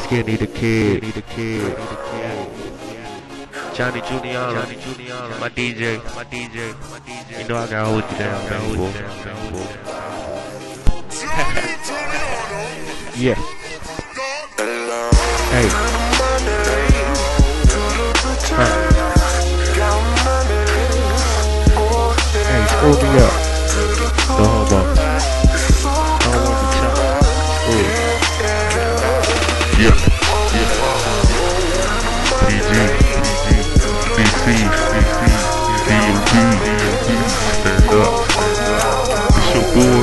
Skinny the Kid. Johnny Junior, my DJ. You know I gotta hold you down, man. Yeah. Hey. Hey, screw me up. No homo. I don't want to chop. Yeah. PG, BC, DMG, stand up. It's your boy.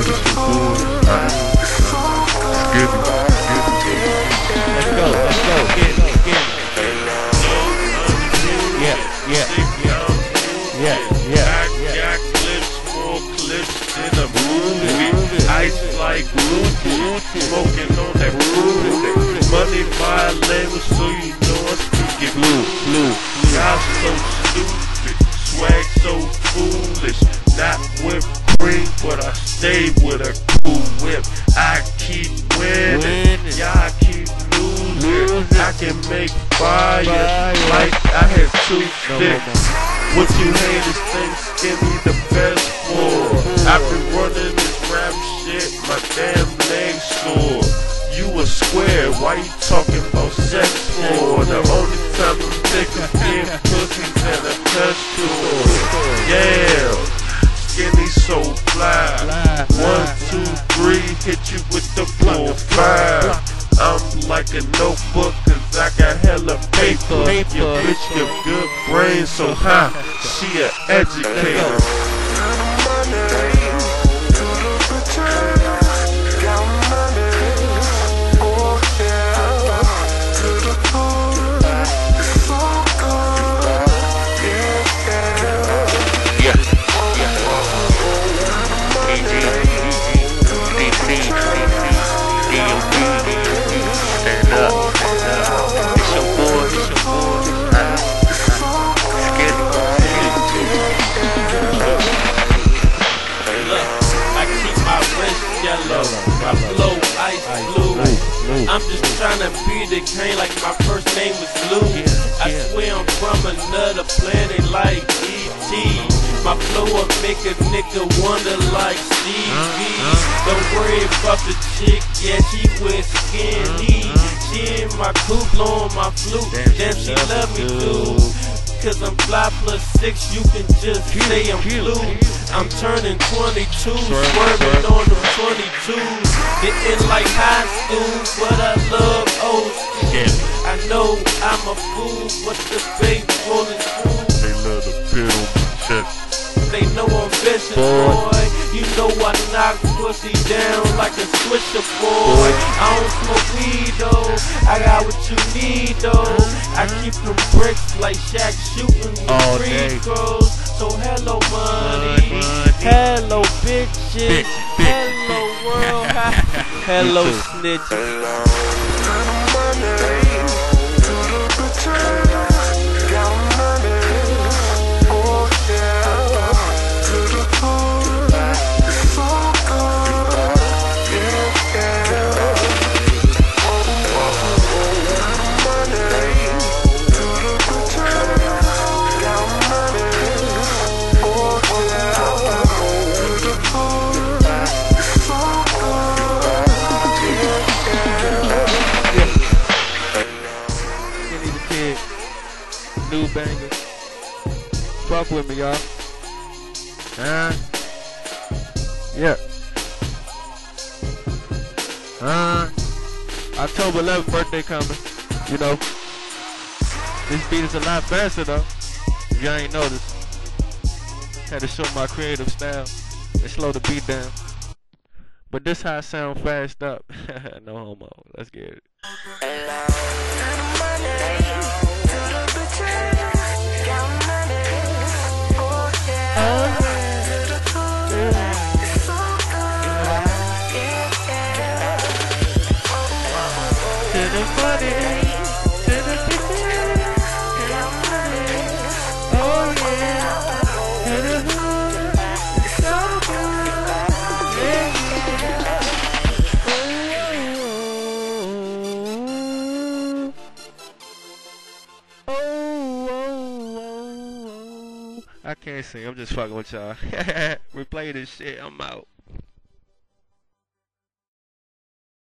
Skinny. Let's go. Yeah. More clips in a movie. Ice like Luke, smoking on that groove. Money violin, so you know I'm speaking blue. Y'all so stupid, swag so foolish. Not with green, but I stay with a cool whip. I keep winning, y'all keep losing. I can make fire like I had 2 sticks. What you haters think Skinny the best for? I've been running this rap shit, my damn legs sore. You a square, why you talking about sex for? The only time I'm thinking get pussies and a touch tour. Yeah, Skinny so fly. 1, 2, 3, hit you with the 4, 5. I'm like a notebook, cause I got hella paper. Your bitch got good brain, so she an educator. My flow ice blue. I'm just trying to be the king like my first name was Lou. I swear I'm from another planet like E.T. My flow will make a nigga wonder like Stevie. Don't worry about the chick, yeah, she wears skinny. She in my coupe, blowing my flute, damn she love me too. Cause I'm fly +6, you can just say I'm blue. I'm turning 22, swerving on them 22s. Getting like high school, but I love old school. I know I'm a fool, but the bass rolling through. They love the pit on my chest. They know I'm vicious, boy. You know I knock pussy down like a swisher, boy. I don't smoke weed, though. I got what you need, though. I keep them bricks like Shaq shooting free throws. So hello money, hello bitches, hello world, hello snitches. New banger. Fuck with me, y'all. Yeah. October 11th birthday coming. You know. This beat is a lot faster though. If y'all ain't noticed. Had to show my creative style and slow the beat down. But this how I sound fast up. No homo. Let's get it. Oh, oh, oh, oh. I can't sing. I'm just fucking with y'all. Replay this shit. I'm out.